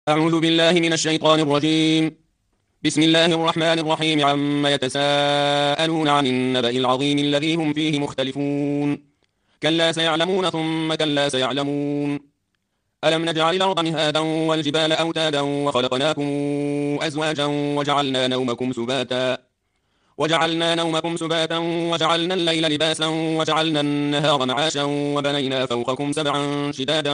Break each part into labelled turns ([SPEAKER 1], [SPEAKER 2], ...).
[SPEAKER 1] أعوذ بالله من الشيطان الرجيم. بسم الله الرحمن الرحيم. عما يتساءلون عن النبأ العظيم الذي هم فيه مختلفون. كلا سيعلمون ثم كلا سيعلمون. ألم نجعل الأرض مهادا والجبال أوتادا وخلقناكم أزواجا وجعلنا نومكم سباتا وجعلنا الليل لباسا وجعلنا النهار معاشا وبنينا فوقكم سبعا شدادا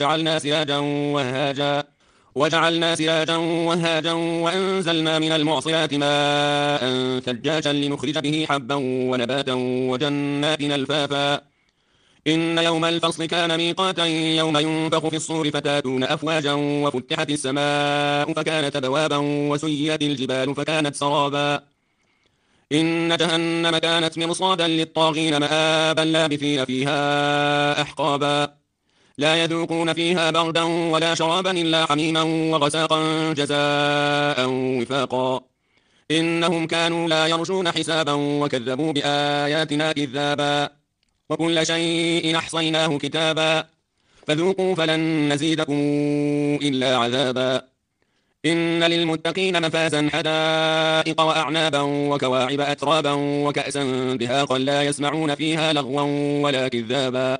[SPEAKER 1] وجعلنا سراجا وهاجا وأنزلنا من المعصرات ماء ثجاجا لنخرج به حبا ونباتا وجنات ألفافا. إن يوم الفصل كان ميقاتا يوم ينفخ في الصور فتاتون أفواجا وفتحت السماء فكانت أبوابا وسيرت الجبال فكانت سرابا. إن جهنم كانت مرصادا للطاغين مآبا لابثين فيها أحقابا. لا يذوقون فيها بردا ولا شرابا إلا حميما وغساقا جزاء وفاقا. إنهم كانوا لا يرجون حسابا وكذبوا بآياتنا كذابا. وكل شيء أحصيناه كتابا. فذوقوا فلن نزيدكم إلا عذابا. إن للمتقين مفازا حدائق وأعنابا وكواعب أترابا وكأسا دهاقا لا يسمعون فيها لغوا ولا كذابا.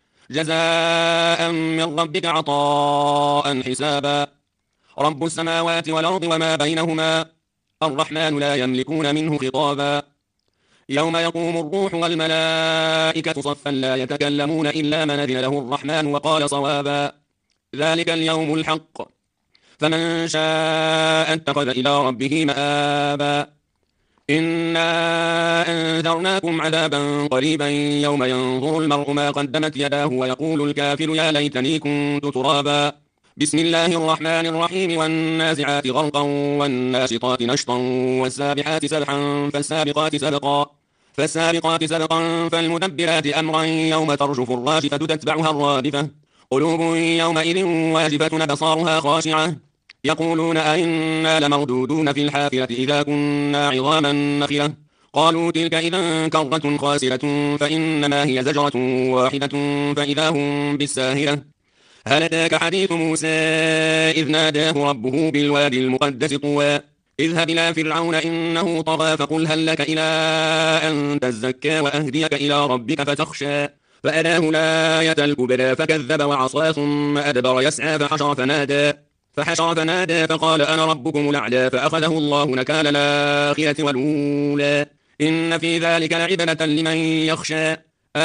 [SPEAKER 1] جزاء من ربك عطاء حسابا. رب السماوات والأرض وما بينهما الرحمن لا يملكون منه خطابا. يوم يقوم الروح والملائكة صفا لا يتكلمون إلا من أذن له الرحمن وقال صوابا. ذلك اليوم الحق فمن شاء اتخذ إلى ربه مآبا. إنا أنذرناكم عذابا قريبا يوم ينظر المرء ما قدمت يداه ويقول الكافر يا ليتني كنت ترابا. بسم الله الرحمن الرحيم. والنازعات غرقا والناشطات نشطا والسابحات سبحا فالسابقات سبقا فالمدبرات أمرا يوم ترجف الراجفة تتبعها الرادفة. قلوب يومئذ واجفة أبصارها خاشعة يقولون أئنا لمردودون في الحافرة إذا كنا عظاما نخرة. قالوا تلك إذا كرة خاسرة فإنما هي زجرة واحدة فإذا هم بالساهرة. هل أتاك حديث موسى إذ ناداه ربه بالوادي المقدس طوى اذهب إلى فرعون إنه طغى فقل هل لك إلى أن تزكى وأهديك إلى ربك فتخشى. فأراه الآية الكبرى فكذب وعصى ثم أدبر يسعى فحشر فنادى فقال أنا ربكم الأعلى فأخذه الله نكال الآخرة والأولى. إن في ذلك لعبرة لمن يخشى.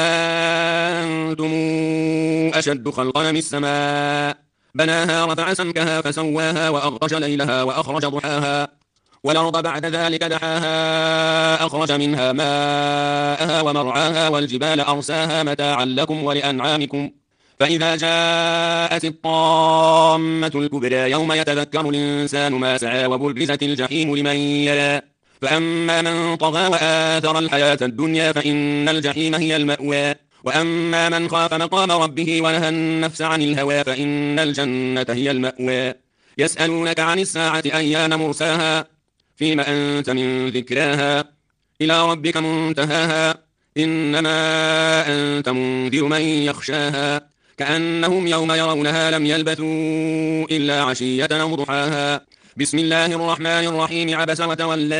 [SPEAKER 1] أنتم أشد خلقا من السماء بناها رفع سمكها فسواها وأغطش ليلها وأخرج ضحاها والأرض بعد ذلك دحاها أخرج منها ماءها ومرعاها والجبال أرساها متاعا لكم ولأنعامكم. فإذا جاءت الطامة الكبرى يوم يتذكر الإنسان ما سعى وبرزت الجحيم لمن يرى. فأما من طغى وآثر الحياة الدنيا فإن الجحيم هي المأوى. وأما من خاف مقام ربه ونهى النفس عن الهوى فإن الجنة هي المأوى. يسألونك عن الساعة أيان مرساها فيما أنت من ذكراها إلى ربك منتهاها. إنما أنت منذر من يخشاها كأنهم يوم يرونها لم يلبثوا إلا عشية أو ضحاها. بسم الله الرحمن الرحيم. عبس وتولى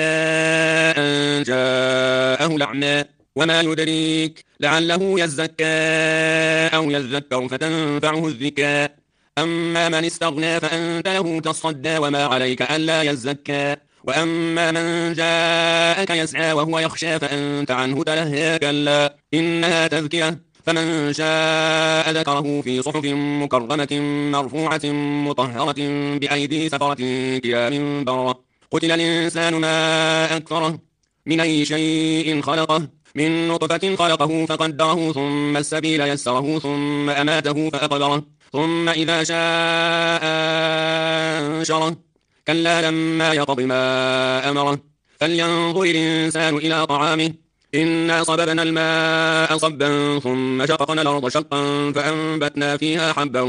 [SPEAKER 1] أن جاءه الأعمى وما يدريك لعله يزكى أو يذكر فتنفعه الذكرى. أما من استغنى فأنت له تصدى وما عليك ألا يزكى. وأما من جاءك يسعى وهو يخشى فأنت عنه تلهى كلا إنها تذكرة فمن شاء ذكره في صحف مكرمة مرفوعة مطهرة بأيدي سفرة كرام بررة. قتل الإنسان ما أكفره من أي شيء خلقه من نطفة خلقه فقدره ثم السبيل يسره ثم أماته فأقبره ثم إذا شاء أنشره. كلا لما يقض ما أمره. فلينظر الإنسان إلى طعامه إنا صببنا الماء صبا ثم شققنا الأرض شقا فأنبتنا فيها حبا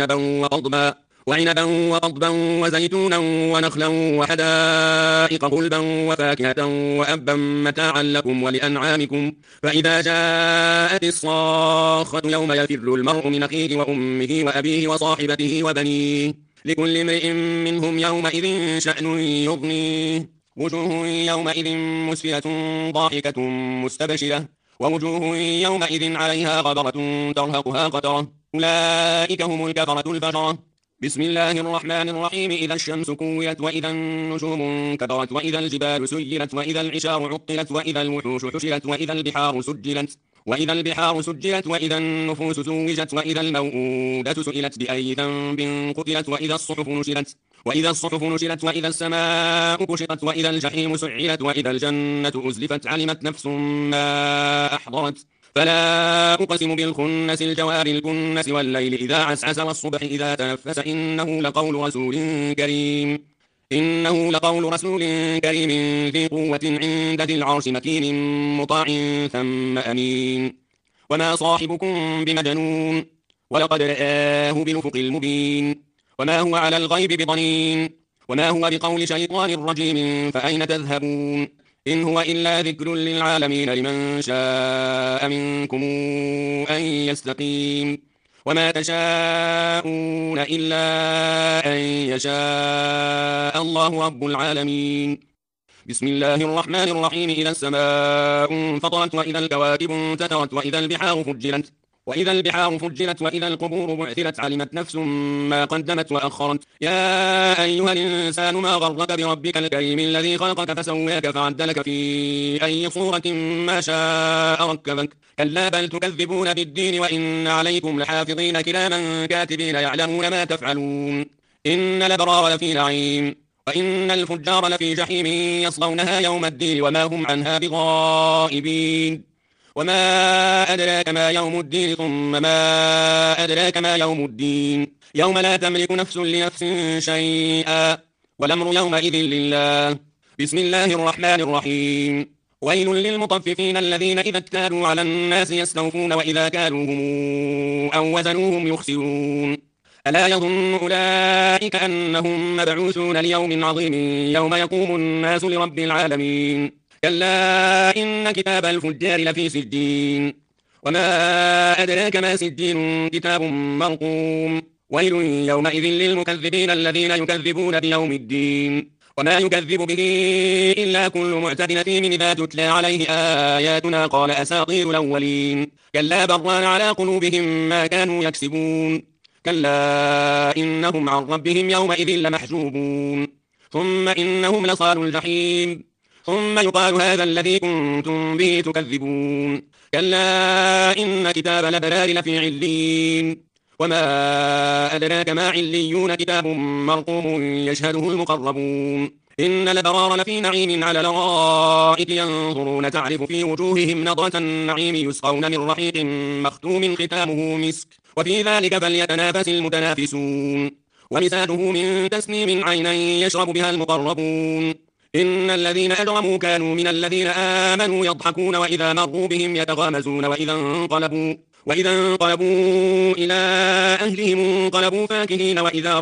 [SPEAKER 1] وعنبا وقضبا وزيتونا ونخلا وحدائق غلبا وفاكهة وأبا متاعا لكم ولأنعامكم. فإذا جاءت الصاخة يوم يفر المرء من أخيه وأمه وأبيه وصاحبته وبنيه لكل امرئ منهم يومئذ شأن يغنيه وجوه يومئذ مسفرة ضاحكة مستبشرة ووجوه يومئذ عليها غبرة ترهقها قترة أولئك هم الكفرة الفجرة بسم الله الرحمن الرحيم إذا الشمس كورت وإذا النجوم انكدرت وإذا الجبال سيرت وإذا العشار عطلت وإذا الوحوش حشرت وإذا البحار سجلت وإذا النفوس زوجت وإذا الموءودة سئلت بأي ذنب قتلت وإذا الصحف نشرت وإذا السماء كشطت وإذا الجحيم سعرت وإذا الجنة أزلفت علمت نفس ما أحضرت فلا أقسم بالخنس الجوار الكنس والليل إذا عسعس والصبح إذا تنفس إنه لقول رسول كريم ذي قوة عند ذي العرش مكين مطاع ثم أمين وما صاحبكم بمجنون ولقد رآه بالأفق المبين وما هو على الغيب بضنين وما هو بقول شيطان رجيم فأين تذهبون إن هو إلا ذكر للعالمين لمن شاء منكم أن يستقيم وما تشاءون إلا أن يشاء الله رب العالمين بسم الله الرحمن الرحيم إذا السماء انفطرت وإذا الكواكب انتثرت وإذا البحار فجرت وإذا القبور بعثرت علمت نفس ما قدمت وأخرت يا أيها الإنسان ما غرك بربك الكريم الذي خلقك فسواك فعدلك في أي صورة ما شاء ركبك كلا بل تكذبون بالدين وإن عليكم لحافظين كراما كاتبين يعلمون ما تفعلون إن الأبرار لفي نعيم وإن الفجار لفي جحيم يصلونها يوم الدين وما هم عنها بغائبين وما أدراك ما يوم الدين ثم ما أدراك ما يوم الدين يوم لا تملك نفس لنفس شيئا والأمر يومئذ لله بسم الله الرحمن الرحيم ويل للمطففين الذين إذا اكتالوا على الناس يستوفون وإذا كالوهم أو وزنوهم يخسرون ألا يظن أولئك أنهم مبعوثون ليوم عظيم يوم يقوم الناس لرب العالمين كلا إن كتاب الفجار لفي سجين وما أدراك ما سجين كتاب مرقوم ويل يومئذ للمكذبين الذين يكذبون بيوم الدين وما يكذب به إلا كل معتد أثيم إذا تتلى عليه آياتنا قال أساطير الأولين كلا بران على قلوبهم ما كانوا يكسبون كلا إنهم عن ربهم يومئذ لمحجوبون ثم إنهم لصالوا الجحيم ثم يقال هذا الذي كنتم به تكذبون كلا إن كتاب الأبرار لفي علين وما أدراك ما عليون كتاب مرقوم يشهده المقربون إن الأبرار لفي نعيم على الأرائك ينظرون تعرف في وجوههم نضرة النعيم يسقون من رحيق مختوم ختامه مسك وفي ذلك فليتنافس المتنافسون ومزاجه من تسنيم عينا يشرب بها المقربون إن الذين أجرموا كانوا من الذين آمنوا يضحكون وإذا مروا بهم يتغامزون وإذا انقلبوا إلى أهلهم انقلبوا فاكهين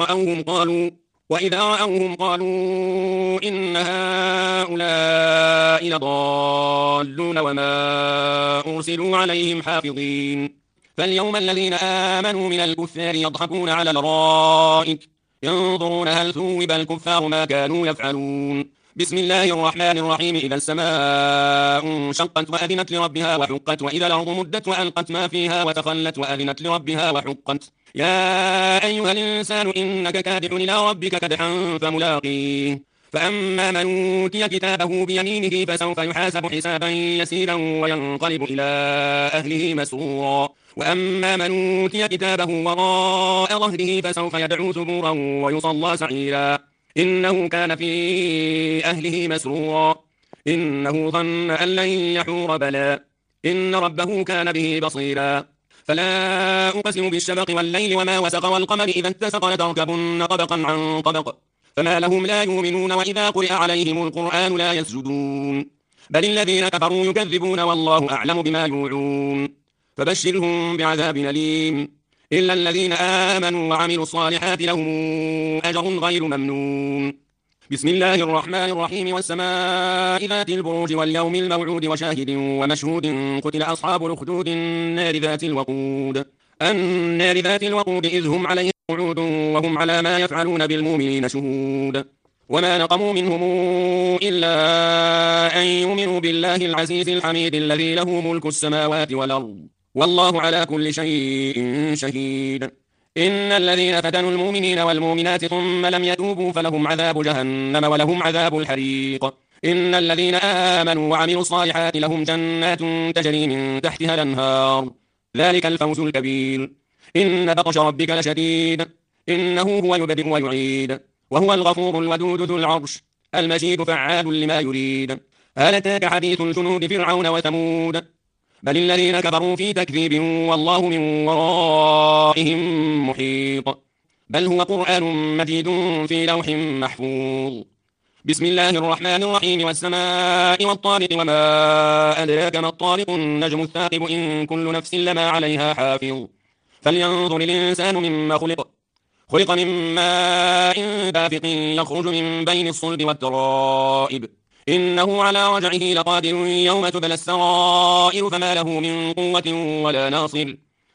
[SPEAKER 1] وإذا رأوهم قالوا إن هؤلاء لضالون وما أرسلوا عليهم حافظين فاليوم الذين آمنوا من الكفار يضحكون على الأرائك ينظرون هل ثوب الكفار ما كانوا يفعلون بسم الله الرحمن الرحيم إذا السماء انشقت وأذنت لربها وحقت وإذا الأرض مدت وألقت ما فيها وتخلت وأذنت لربها وحقت يا أيها الإنسان إنك كادح إلى ربك كدحا فملاقيه فأما من أوتي كتابه بيمينه فسوف يحاسب حسابا يسيرا وينقلب إلى أهله مسرورا وأما من أوتي كتابه وراء ظهره فسوف يدعو ثبورا ويصلى سعيرا إنه كان في أهله مسرورا إنه ظن أن لن يحور بلى إن ربه كان به بصيرا فلا أقسم بالشفق والليل وما وسق والقمر إذا اتسق لتركبن طبقا عن طبق فما لهم لا يؤمنون وإذا قرئ عليهم القرآن لا يسجدون بل الذين كفروا يكذبون والله أعلم بما يوعون فبشرهم بعذاب أليم إلا الذين آمنوا وعملوا الصالحات لهم أجر غير ممنون بسم الله الرحمن الرحيم والسماء ذات البروج واليوم الموعود وشاهد ومشهود قتل أصحاب الأخدود النار ذات الوقود النار ذات الوقود إذ هم عليها قعود وهم على ما يفعلون بالمؤمنين شهود وما نقموا منهم إلا أن يؤمنوا بالله العزيز الحميد الذي له ملك السماوات والأرض والله على كل شيء شهيد. إن الذين فتنوا المؤمنين والمؤمنات ثم لم يتوبوا فلهم عذاب جهنم ولهم عذاب الحريق. إن الذين آمنوا وعملوا الصالحات لهم جنات تجري من تحتها الأنهار ذلك الفوز الكبير. إن بطش ربك لشديد إنه هو يبدئ ويعيد وهو الغفور الودود ذو العرش المجيد فعال لما يريد. هل أتاك حديث الجنود فرعون وثمود بل الذين كفروا في تكذيب والله من ورائهم محيط بل هو قرآن مجيد في لوح محفوظ. بسم الله الرحمن الرحيم والسماء والطارق وما أدراك ما الطارق النجم الثاقب إن كل نفس لما عليها حافظ. فلينظر الإنسان مما خلق من ماء دافق يخرج من بين الصلب والترائب إنه على رجعه لقادر يوم تبلى السرائر فما له من قوة ولا ناصر.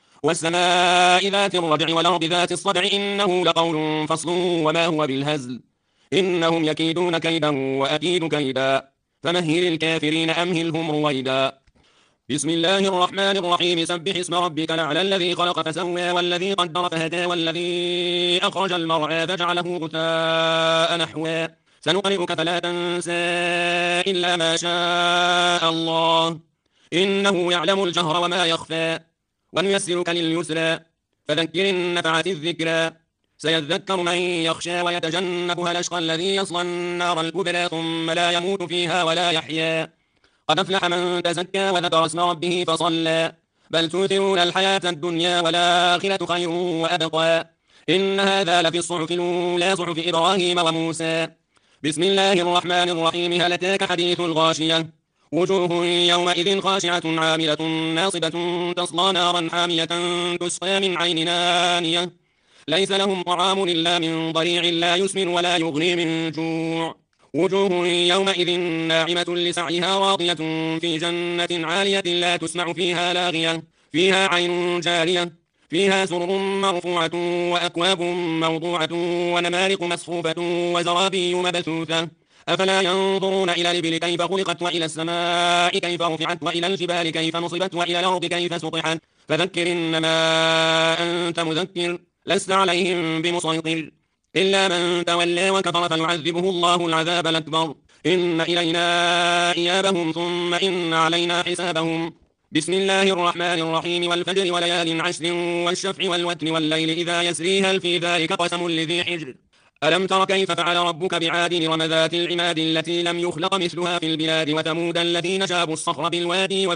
[SPEAKER 1] والسماء ذات الرجع والأرض ذات الصدع إنه لقول فصل وما هو بالهزل إنهم يكيدون كيدا وأكيد كيدا فمهل الكافرين أمهلهم رويدا. بسم الله الرحمن الرحيم سبح اسم ربك الأعلى الذي خلق فسوى والذي قدر فهدى والذي أخرج المرعى فجعله غثاء نحوا سنقرئك فلا تنسى إلا ما شاء الله إنه يعلم الجهر وما يخفى ونيسرك لليسرى فذكر إن نفعت الذكرى سيذكر من يخشى ويتجنبها الأشقى الذي يصلى النار الكبرى ثم لا يموت فيها ولا يحيا. قد أفلح من تزكى وذكر اسم ربه فصلى بل تؤثرون الحياة الدنيا والآخرة خير وأبقى إن هذا لفي الصحف الأولى صحف إبراهيم وموسى. بسم الله الرحمن الرحيم هل أتاك حديث الغاشية وجوه يومئذ خاشعة عاملة ناصبة تصلى نارا حامية تسقى من عين آنية ليس لهم طعام إلا من ضريع لا يسمن ولا يغني من جوع وجوه يومئذ ناعمة لسعيها راضية في جنة عالية لا تسمع فيها لاغية فيها عين جارية فيها سرر مرفوعة وأكواب موضوعة ونمارق مصفوفة وزرابي مبثوثة أفلا ينظرون إلى الإبل كيف خلقت وإلى السماء كيف رفعت وإلى الجبال كيف نصبت وإلى الأرض كيف سطحت فذكر إنما أنت مذكر لست عليهم بمسيطر إلا من تولى وكفر فيعذبه الله العذاب الأكبر إن إلينا إيابهم ثم إن علينا حسابهم. بسم الله الرحمن الرحيم والفجر وليال عشر والشفع والوتر والليل إذا يسري هل في ذلك قسم لذي حجر ألم تر كيف فعل ربك بعاد إرم ذات العماد التي لم يخلق مثلها في البلاد وثمود الذين جابوا الصخر بالوادي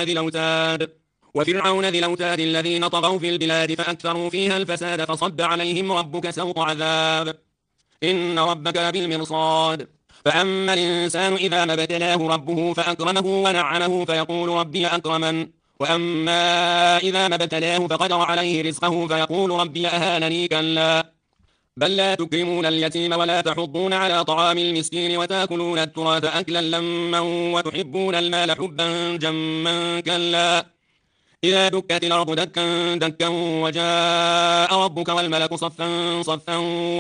[SPEAKER 1] وفرعون ذي الأوتاد الذين طغوا في البلاد فأكثروا فيها الفساد فصب عليهم ربك سوط عذاب إن ربك بالمرصاد. فأما الإنسان إذا ما ابتلاه ربه فأكرمه ونعمه فيقول ربي أكرمن وأما إذا ما ابتلاه فقدر عليه رزقه فيقول ربي أهانني كلا بل لا تكرمون اليتيم ولا تحضون على طعام المسكين وتأكلون التراث أكلا لما وتحبون المال حبا جما كلا إذا دكت الأرض دكا دكا وجاء ربك والملك صفا صفا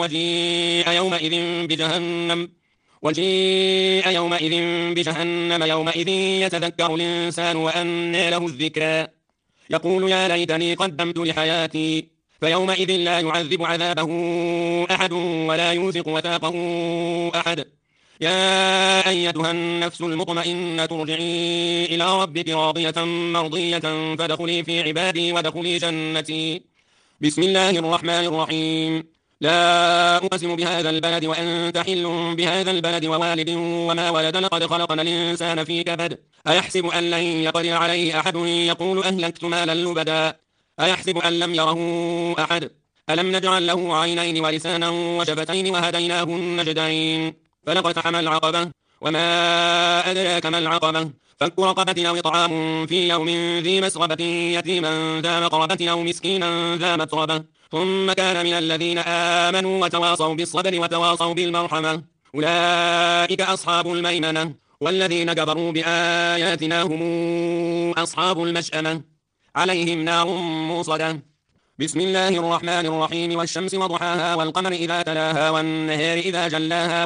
[SPEAKER 1] وجيء يومئذ بجهنم يومئذ يتذكر الإنسان وأنى له الذكرى يقول يا ليتني قدمت لحياتي فيومئذ لا يعذب عذابه أحد ولا يوثق وثاقه أحد. يا أيتها النفس المطمئنة ارجعي إلى ربك راضية مرضية فادخلي في عبادي وادخلي جنتي. بسم الله الرحمن الرحيم لا أقسم بهذا البلد وأنت حل بهذا البلد ووالد وما ولد لقد خلقنا الإنسان في كبد أيحسب أن لن يقدر عليه أحد يقول أهلكت مالا لبدا أيحسب أن لم يره أحد ألم نجعل له عينين ولسانا وشفتين وهديناه النجدين فلقتحم العقبة وما أدراك ما العقبة فك رقبة أو إطعام في يوم ذي مسغبة يتيما ذا مقربة أو مسكينا ذا متربة ثم كان من الذين آمنوا وتواصوا بالصبر وتواصوا بالمرحمة أولئك أصحاب الميمنة والذين كفروا بآياتنا هم أصحاب المشأمة عليهم نار موصدة بسم الله الرحمن الرحيم والشمس وضحاها والقمر إذا تلاها والنهار إذا جلاها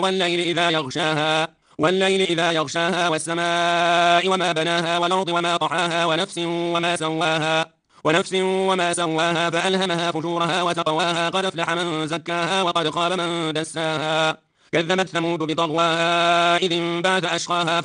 [SPEAKER 1] والليل إذا يغشاها والسماء وما بناها والأرض وما طحاها ونفس وما سواها فألهمها فجورها وتقواها قد أفلح من زكاها وقد خاب من دساها كذبت ثمود بطغواها إذ انبعث أشقاها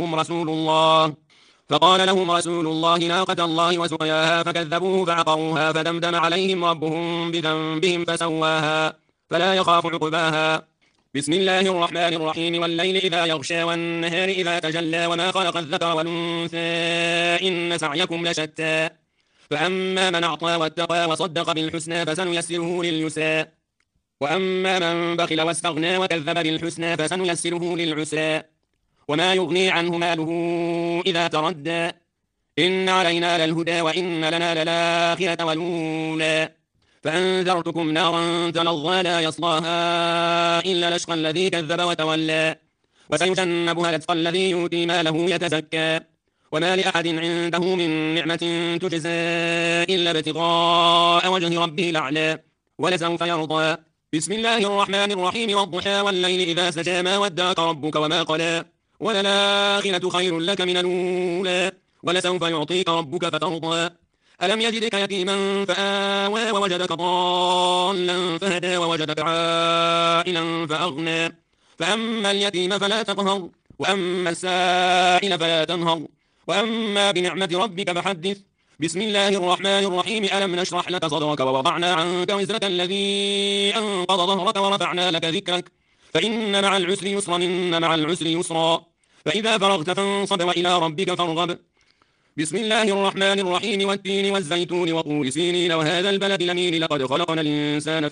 [SPEAKER 1] فقال لهم رسول الله ناقة الله وسقياها فكذبوه فعقروها فدمدم عليهم ربهم بذنبهم فسواها فلا يخاف عقباها بسم الله الرحمن الرحيم والليل إذا يغشى والنهار إذا تجلى وما خلق الذكر والأنثى إن سعيكم لشتى فأما من أعطى واتقى وصدق بالحسنى فسنيسره لليسرى وأما من بخل واستغنى وكذب بالحسنى فسنيسره للعسرى وما يغني عنه ماله إذا تردى إن علينا للهدى وإن لنا للآخرة والأولى فأنذرتكم نارا تلظى لا يصلاها إلا الأشقى الذي كذب وتولى وسيجنبها الأتقى الذي يؤتي ماله يتزكى وما لأحد عنده من نعمة تجزى إلا ابتغاء وجه ربه الأعلى ولسوف يرضى بسم الله الرحمن الرحيم والضحى والليل إذا سجى ما ودعك ربك وما قلى وللآخرة خير لك من الأولى ولسوف يعطيك ربك فترضى ألم يجدك يتيما فآوى ووجدك ضالا فهدى ووجدك عائلا فأغنى فأما اليتيم فلا تقهر وأما السائل فلا تنهر وأما بنعمة ربك فحدث بسم الله الرحمن الرحيم ألم نشرح لك صدرك ووضعنا عنك وزرك الذي أنقض ظهرك ورفعنا لك ذكرك فإن مع العسر يسرا إن مع العسر يسرا فإذا فرغت فانصب وإلى ربك فارغب بسم الله الرحمن الرحيم والتين والزيتون وطور سينين وهذا البلد الأمين لقد خلقنا الإنسان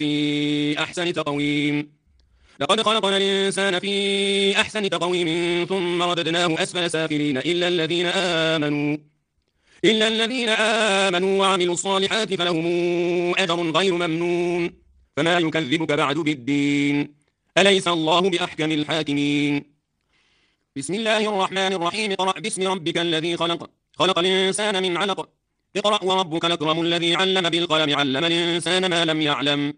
[SPEAKER 1] في أحسن تقويم ثم رددناه أسفل سافلين إلا الذين آمنوا وعملوا الصالحات فلهم أجر غير ممنون فما يكذبك بعد بالدين أليس الله بأحكم الحاكمين بسم الله الرحمن الرحيم اقرأ باسم ربك الذي خلق الإنسان من علق اقرأ وربك الأكرم الذي علم بالقلم علم الإنسان ما لم يعلم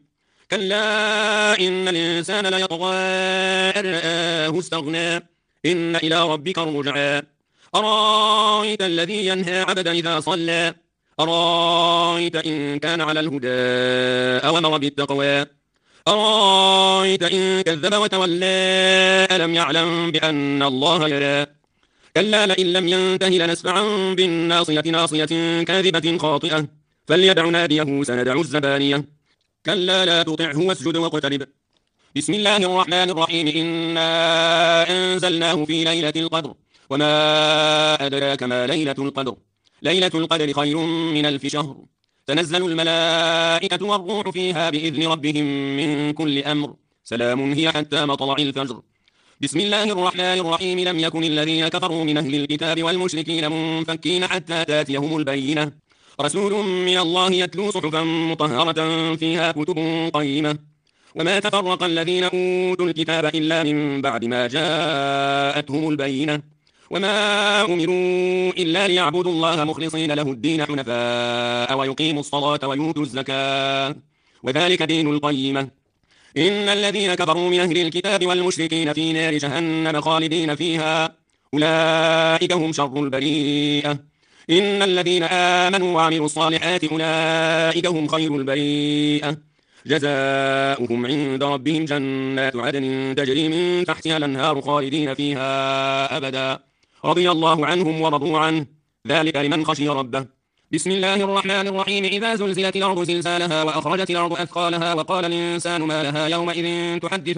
[SPEAKER 1] كلا إن الإنسان ليطغى أن رآه استغنى إن إلى ربك الرجعى أرأيت الذي ينهى عبدا إذا صلى أرأيت إن كان على الهدى أو أمر بالتقوى أرأيت إن كذب وتولى ألم يعلم بأن الله يرى كلا لئن لم ينته لنسفعا بالناصية ناصية كاذبة خاطئة فليدع ناديه سندع الزبانية كلا لا تطعه واسجد واقترب بسم الله الرحمن الرحيم إنا أنزلناه في ليلة القدر وما أدراك ما ليلة القدر ليلة القدر خير من 1000 شهر تنزل الملائكة والروح فيها بإذن ربهم من كل أمر سلام هي حتى مطلع الفجر بسم الله الرحمن الرحيم لم يكن الذين كفروا من أهل الكتاب والمشركين منفكين حتى تاتيهم البينة رسول من الله يتلو صحفا مطهرة فيها كتب قيمة وما تفرق الذين أوتوا الكتاب إلا من بعد ما جاءتهم البينة وما أمروا إلا ليعبدوا الله مخلصين له الدين حنفاء ويقيموا الصلاة ويؤتوا الزكاة وذلك دين القيمة إن الذين كفروا من أهل الكتاب والمشركين في نار جهنم خالدين فيها أولئك هم شر البريئة إن الذين آمنوا وعملوا الصالحات أولئك هم خير البريئة جزاؤهم عند ربهم جنات عدن تجري من تحتها الأنهار خالدين فيها أبدا رضي الله عنهم ورضوا عنه ذلك لمن خشي ربه بسم الله الرحمن الرحيم إذا زلزلت الأرض زلزالها وأخرجت الأرض أثقالها وقال الإنسان ما لها يومئذ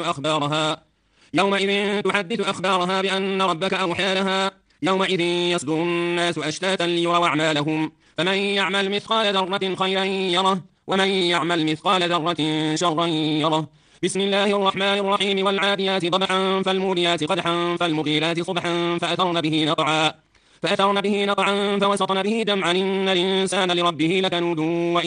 [SPEAKER 1] تحدث أخبارها بأن ربك أوحى لها يومئذ يصدر الناس أشتاتا ليروا أعمالهم فمن يعمل مثقال ذرة خيرا يره ومن يعمل مثقال ذرة شرا يره بسم الله الرحمن الرحيم والعاديات ضبحا فالموريات قدحا فالمغيرات صبحا فأثرن به نقعا فوسطن به جمعا إن الإنسان لربه لكنود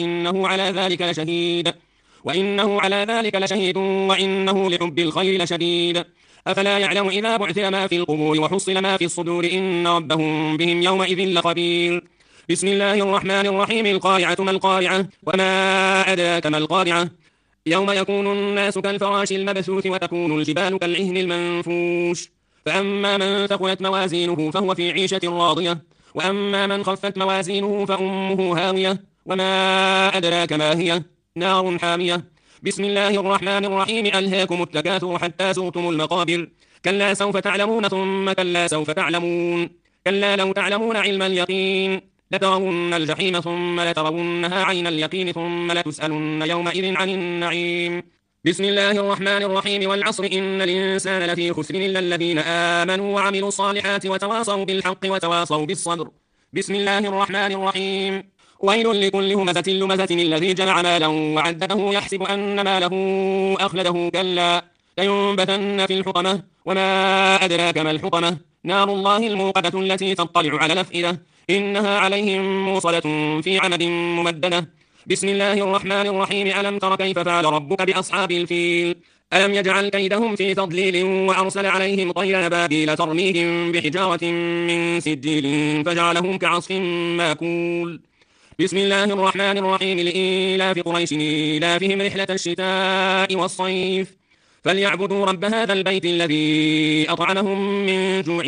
[SPEAKER 1] وإنه على ذلك لشهيد وإنه لحب الخير لشديد أفلا يعلم إذا بعثر ما في القبور وحصل ما في الصدور إن ربهم بهم يومئذ لخبير بسم الله الرحمن الرحيم القارعة ما القارعة وما أدراك ما القارعة يوم يكون الناس كالفراش المبثوث وتكون الجبال كالعهن المنفوش فأما من ثقلت موازينه فهو في عيشة راضية وأما من خفت موازينه فأمه هاوية وما أدراك ما هي نار حامية بسم الله الرحمن الرحيم ألهاكم التكاثر حتى زرتم المقابر كلا سوف تعلمون ثم كلا سوف تعلمون كلا لو تعلمون علم اليقين لترون الجحيم ثم لترونها عين اليقين ثم لتسألن يومئذ عن النعيم بسم الله الرحمن الرحيم والعصر إن الإنسان لفي خسر إلا الذين آمنوا وعملوا الصالحات وتواصوا بالحق وتواصوا بالصبر بسم الله الرحمن الرحيم ويل لكل همزة لمزة الذي جمع مالا وعدده يحسب أن ماله أخلده كلا لينبذن في الحطمة وما أدراك ما الحطمة نار الله الموقدة التي تطلع على الأفئدة إنها عليهم موصلة في عمد ممددة بسم الله الرحمن الرحيم ألم تر كيف فعل ربك بأصحاب الفيل ألم يجعل كيدهم في تضليل وأرسل عليهم طير أبابيل ترميهم بحجارة من سجيل فجعلهم كعصف ماكول بسم الله الرحمن الرحيم لإيلاف قريش إيلافهم رحلة الشتاء والصيف فليعبدوا رب هذا البيت الذي أطعمهم من جوع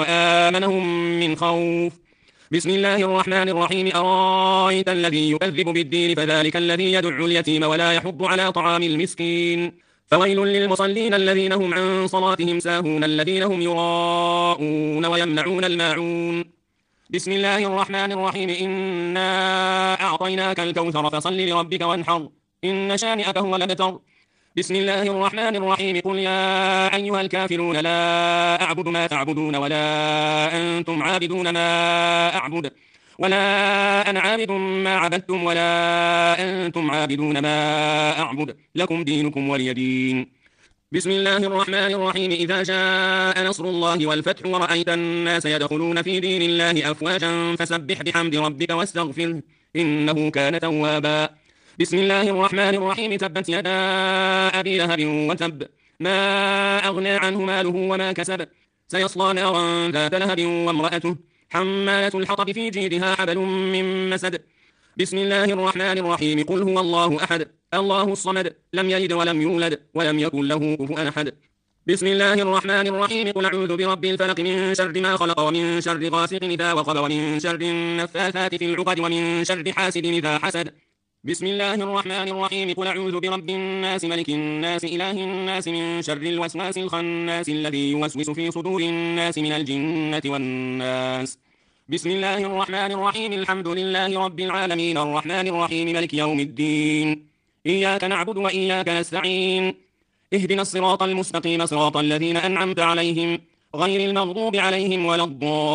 [SPEAKER 1] وآمنهم من خوف بسم الله الرحمن الرحيم أرايت الذي يكذب بالدين فذلك الذي يدع اليتيم ولا يحض على طعام المسكين فويل للمصلين الذين هم عن صلاتهم ساهون الذين هم يراءون ويمنعون الماعون بسم الله الرحمن الرحيم إنا أعطيناك الكوثر فصل لربك وانحر إن شانئك هو الأبتر بسم الله الرحمن الرحيم قل يا أيها الكافرون لا أعبد ما تعبدون ولا أنتم عابدون ما أعبد ولا أنا عابد ما عبدتم ولا أنتم عابدون ما أعبد لكم دينكم ولي دين بسم الله الرحمن الرحيم إذا جاء نصر الله والفتح ورأيت الناس يدخلون في دين الله أفواجا فسبح بحمد ربك واستغفره إنه كان توابا بسم الله الرحمن الرحيم تبت يدا أبي لهب وتب ما أغنى عنه ماله وما كسب سيصلى نارا ذات لهب وامرأته حمالة الحطب في جيدها حبل من مسد بسم الله الرحمن الرحيم قل هو الله أحد الله الصمد لم يلد ولم يولد ولم يكن له كفوا أحد بسم الله الرحمن الرحيم قل أعوذ برب الفلق من شر ما خلق ومن شر غاسق إذا وقب ومن شر النفاثات في العقد ومن شر حاسد إذا حسد بسم الله الرحمن الرحيم قل أعوذ برب الناس ملك الناس إله الناس من شر الوسواس الخناس الذي يوسوس في صدور الناس من الجنة والناس بسم الله الرحمن الرحيم الحمد لله رب العالمين الرحمن الرحيم ملك يوم الدين إياك نعبد وإياك نستعين اهدنا الصراط المستقيم صراط الذين أنعمت عليهم غير المغضوب عليهم ولا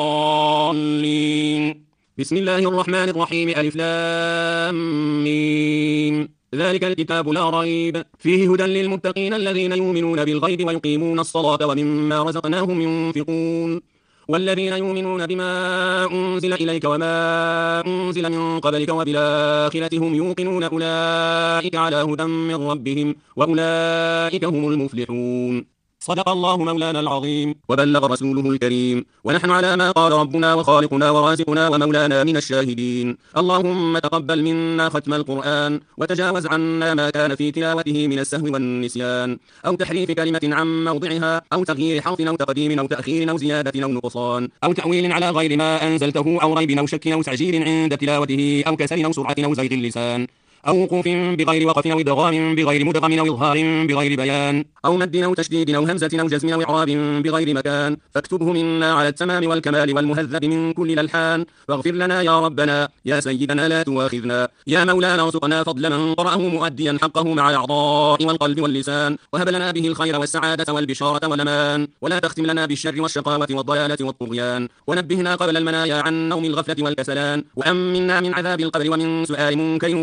[SPEAKER 1] الضالين بسم الله الرحمن الرحيم ألف لام ميم ذلك الكتاب لا ريب فيه هدى للمتقين الذين يؤمنون بالغيب ويقيمون الصلاة ومما رزقناهم ينفقون والذين يؤمنون بما أنزل إليك وما أنزل من قبلك وبالآخرة هم يوقنون أولئك على هدى من ربهم وأولئك هم المفلحون صدق الله مولانا العظيم وبلغ رسوله الكريم ونحن على ما قال ربنا وخالقنا ورازقنا ومولانا من الشاهدين اللهم تقبل منا ختم القرآن وتجاوز عنا ما كان في تلاوته من السهو والنسيان أو تحريف كلمة عن موضعها أو تغيير حرف أو تقديم أو تأخير أو زيادة أو نقصان أو تأويل على غير ما أنزلته أو ريب أو شك أو تعجيل عند تلاوته أو كسل أو سرعة أو زيغ اللسان أو وقوف بغير وقف أو إدغام بغير مدغم أو إظهار بغير بيان أو مد أو تشديد أو همزة أو جزم أو إعراب بغير مكان فاكتبه منا على التمام والكمال والمهذب من كل الألحان واغفر لنا يا ربنا يا سيدنا لا تؤاخذنا يا مولانا ارزقنا فضل من قرأه مؤديا حقه مع الأعضاء والقلب واللسان وهب لنا به الخير والسعادة والبشارة والأمان ولا تختم لنا بالشر والشقاوة والضلالة والطغيان ونبهنا قبل المنايا عن نوم الغفلة والكسلان وأمنا من عذاب القبر ومن سؤال منكر ونكير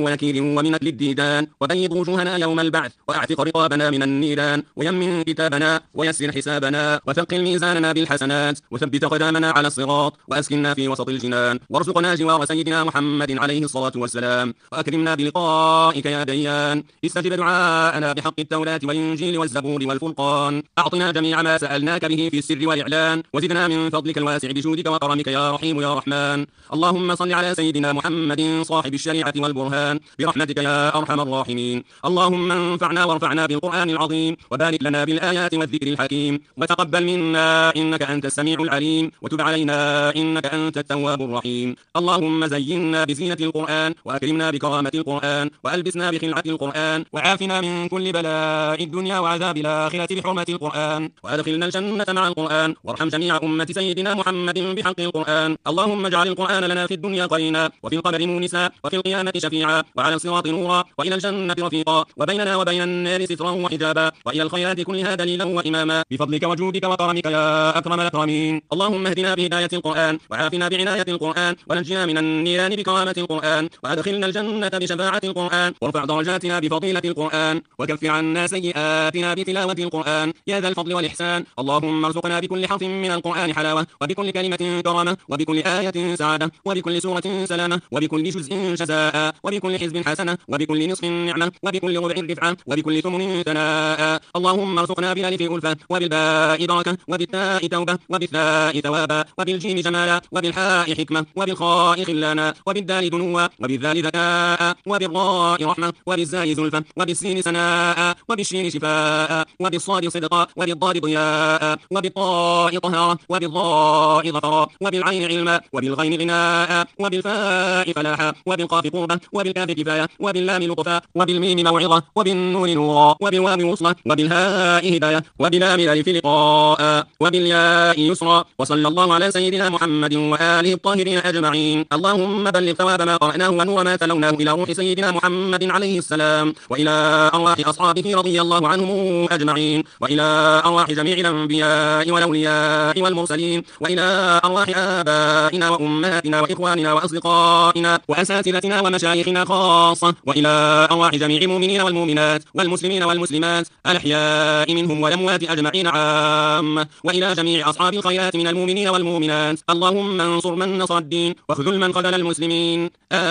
[SPEAKER 1] ومن أكل الديدان، وبيض وجوهنا يوم البعث، وأعتق رقابنا من النيران، ويمن كتابنا، ويسر حسابنا، وثقل ميزاننا بالحسنات، وثبت قدامنا على الصراط، وأسكننا في وسط الجنان، وارزقنا جوار سيدنا محمد عليه الصلاة والسلام، وأكرمنا بلقائك يا ديان. استجب دعاءنا بحق التوراة والإنجيل والزبور والفرقان. أعطنا جميع ما سألناك به في السر والإعلان، وزدنا من فضلك الواسع بجودك وكرمك يا رحيم يا رحمن. اللهم صل على سيدنا محمد صاحب الشريعة والبرهان برحمتك يا أرحم الراحمين. اللهم انفعنا وارفعنا بالقرآن العظيم، وبارك لنا بالآيات والذكر الحكيم، وتقبل منا إنك أنت السميع العليم، وتب علينا إنك أنت التواب الرحيم. اللهم زينا بزينة القرآن، وأكرمنا بكرامة القرآن، وألبسنا بخلعة القرآن، وعافنا من كل بلاء الدنيا وعذاب الآخرة بحرمة القرآن، وأدخلنا الجنة مع القرآن، وارحم جميع أمة سيدنا محمد بحق القرآن. اللهم اجعل القرآن لنا في الدنيا قرينا، وفي القبر مونسا، وفي القيامة شفيعا، وعلى الصراط نورا، وإلى الجنة رفيقا، وبيننا وبين النار سترا وحجابا، وإلى الخيرات كلها دليلا وإماما، بفضلك وجودك وكرمك يا أكرم الأكرمين. اللهم اهدنا بهداية القرآن، وعافنا بعناية القرآن، ونجنا من النيران بكرامة القرآن، وأدخلنا الجنة بشفاعة القرآن، وارفع درجاتنا بفضيلة القرآن، وكفر عنا سيئاتنا بتلاوة القرآن يا ذا الفضل والإحسان. اللهم ارزقنا بكل حرف من القرآن حلاوة، وبكل كلمة كرامة، وبكل آية سعادة، وبكل سورة سلامة، وبكل جزء جزاء، وبكل حزب حسنة، وبكل نصف نعمة، وبكل ربع رفعة، وبكل ثمن ثناء. اللهم ارزقنا بالألف ألفة، وبالباء بركة، وبالتاء توبة، وبالثاء ثوابا، وبالجيم جمالا، وبالحاء حكمة، وبالخاء خلانا، وبالدال دنوا، وبالذال ذكاء، وبالراء رحمة، وبالزاي زلفة، وبالسين سناء، وبالشين شفاء، وبالصاد صدقا، وبالضاد ضياء، وبالطاء طهارة، وبالضاء ظفرا، وبالعين علما، وبالغين غناء، وبالفاء فلاحا، وبالقاف قربة، وبالكاف كفاية، وباللام لطفا، وبالميم موعظة، وبالنور نورا، وبالواو وصلة، وبالهاء هداية، وبلام الألف لقاء، وبالياء يسرا. وصلى الله على سيدنا محمد وآله الطاهرين أجمعين. اللهم بلغ ثواب ما قرأناه ونور ما تلوناه إلى روح سيدنا محمد عليه السلام، وإلى أرواح أصحابه رضي الله عنهم أجمعين، وإلى أرواح جميع الأنبياء والأولياء والمرسلين، وإلى أرواح آبائنا وأمهاتنا وإخواننا وأصدقائنا وأساتذتنا ومشايخنا خاصة، وإلى أرواح جميع المؤمنين والمؤمنات والمسلمين والمسلمات الأحياء منهم والأموات أجمعين عامة، وإلى جميع أصحاب الخيرات من المؤمنين والمؤمنات. اللهم انصر من نصر الدين، واخذل من خذل المسلمين.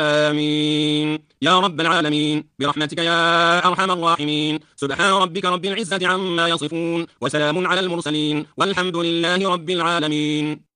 [SPEAKER 1] آمين يا رب العالمين برحمتك يا أرحم الراحمين. سبحان ربك رب العزة عما يصفون، وسلام على المرسلين، والحمد لله رب العالمين.